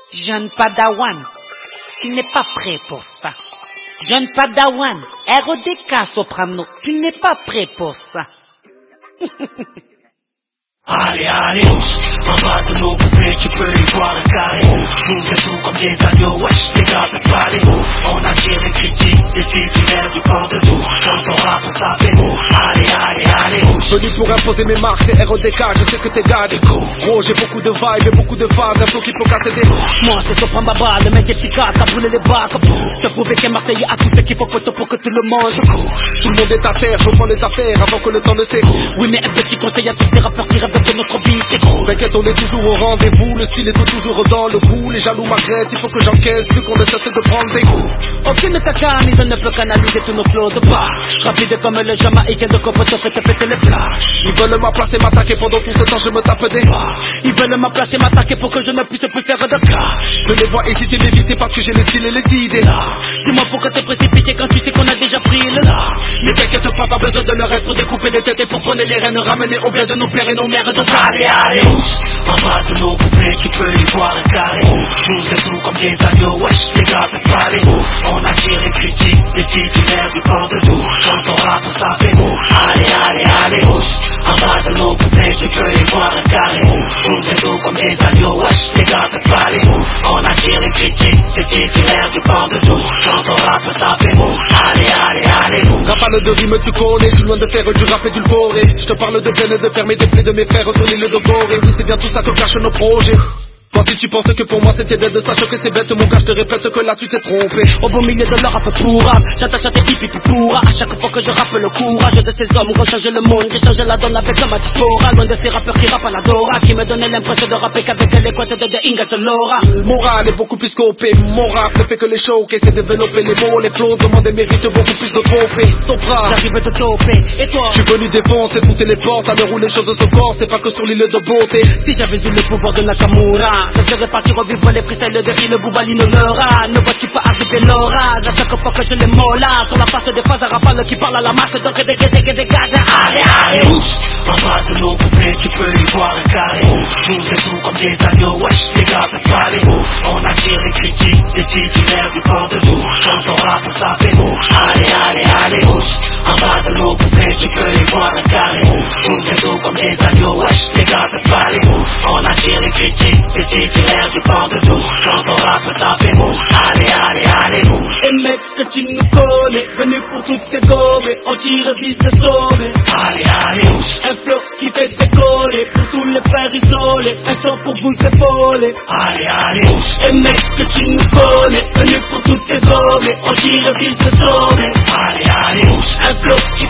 Jeune Padawan, tu n'es pas prêt pour ça. Jeune Padawan, RODK soprano, tu n'es pas prêt pour ça. Allez, allez, en bas de nos poupées, tu peux y voir un carré. Nous c'est tout comme des agneaux, wesh, les gars de palais. On attire les critiques, les titulaires du port de tout. Quand on rappe, ça fait beau. Allez, allez, allez, venu pour imposer mes marques, c'est RODK, je sais que t'es gars des coups. Gros, j'ai beaucoup de vibes et beaucoup de phases, un flow qui peut casser des bouches. Moi c'est Sopran Baba, le mec des petits gars, qui a brûlé les bacs. Je te prouver qu'un Marseillais a tout ce qu'il faut pour que tu le manges. Tout le monde est à terre, je prends les affaires avant que le temps ne s'écoule. Oui mais un petit conseil à tous ces rappeurs qui rêvent de notre vie, c'est gros. T'inquiète, on est toujours au rendez-vous, le style est toujours dans le coup. Les jaloux m'agressent, il faut que j'encaisse, plus qu'on ne cesse de prendre des coups. Aucune cacamise ne peut canaliser tous nos flots de bâche. Rapide comme le Jamaïcain de Copo te fait te péter les flashs. Ils veulent m'applacer, m'attaquer, pendant tout ce temps je me tape des barres. Ils veulent m'applacer, m'attaquer pour que je ne puisse plus faire de cash. Je les vois hésiter, m'éviter parce que j'ai les styles et les idées. Dis-moi pourquoi t'es précipité quand tu sais qu'on a déjà pris le large. Mais t'inquiète pas besoin de leur être pour découper les têtes et pour prendre les rênes, ramener au bien de nos pères et nos mères de allez, allez, en bas de nos poupées, tu peux y voir un carré. Nous c'est tout comme des agneaux, wesh, les gars de palais. On attire les critiques, les titulaires du port de tout. Quand on rappe, ça fait beau. Allez, allez, allez, en bas de nos poupées, tu peux y voir un carré. Nous c'est tout comme des agneaux, wesh, les gars de palais. On attire les critiques, les titulaires du port de tout. Quand on rappe, ça fait beau. Allez, allez, allez, Rapale de rime, tu connais, je suis loin de faire du rap et du boré. Je te parle de peine de fermer des plaies de mes frères sur l'île de Gorée. Oui, c'est bien tout ça que cachent nos projets. Toi si tu penses que pour moi c'était dead, sache que c'est bête mon gars, je te répète que là tu t'es trompé. Au beau milieu de leur rap pour rap, j'attache à tes hippies pourra. À chaque fois que je rappe le courage de ces hommes qui ont changé le monde, j'ai changé la donne avec ma diaspora. Loin de ces rappeurs qui rappent à la Dora, qui me donnaient l'impression de rapper qu'avec les couettes de Inga Laura. Moral est beaucoup plus scopé, mon rap ne fait que les choquer, c'est développer les mots, les flots, demande et mérite beaucoup plus de trophées. Sopra, j'arrive de toper, et toi? Je suis venu défoncer toutes les portes, à l'heure où les choses se corsent, c'est pas que sur l'île de beauté. Si j'avais eu le pouvoir de Nakamura, je serais parti revivre les freestyles de le Boubalino Leura. Ne vois-tu pas arriver l'orage à chaque fois que je les molla sur la face des phases à rafale qui parlent à la masse de dégage. Allez, allez, en bas de nos poupées, tu peux y voir un carré. Nous c'est tout comme des agneaux, wesh, les gars de palais. On attire les critiques, les titulaires du port de tout. Quand on rappe, ça fait beau. Allez, allez, allez, en bas de nos poupées, tu peux y voir un carré. Nous c'est tout comme des agneaux, wesh, les gars de palais. On attire les critiques, les titulaires du port de tout. Quand on rappe, ça fait beau. Allez, allez, allez, et mec que tu nous connais, venu pour toutes tes gommes, on tire vise de sommet. Allez, allez, un flow qui fait décoller pour tous les frères isolés, un son pour vous épauler. Allez, allez, et mec que tu nous connais, venu pour toutes tes gommes, on tire vise de sommet. Allez, allez, un flow qui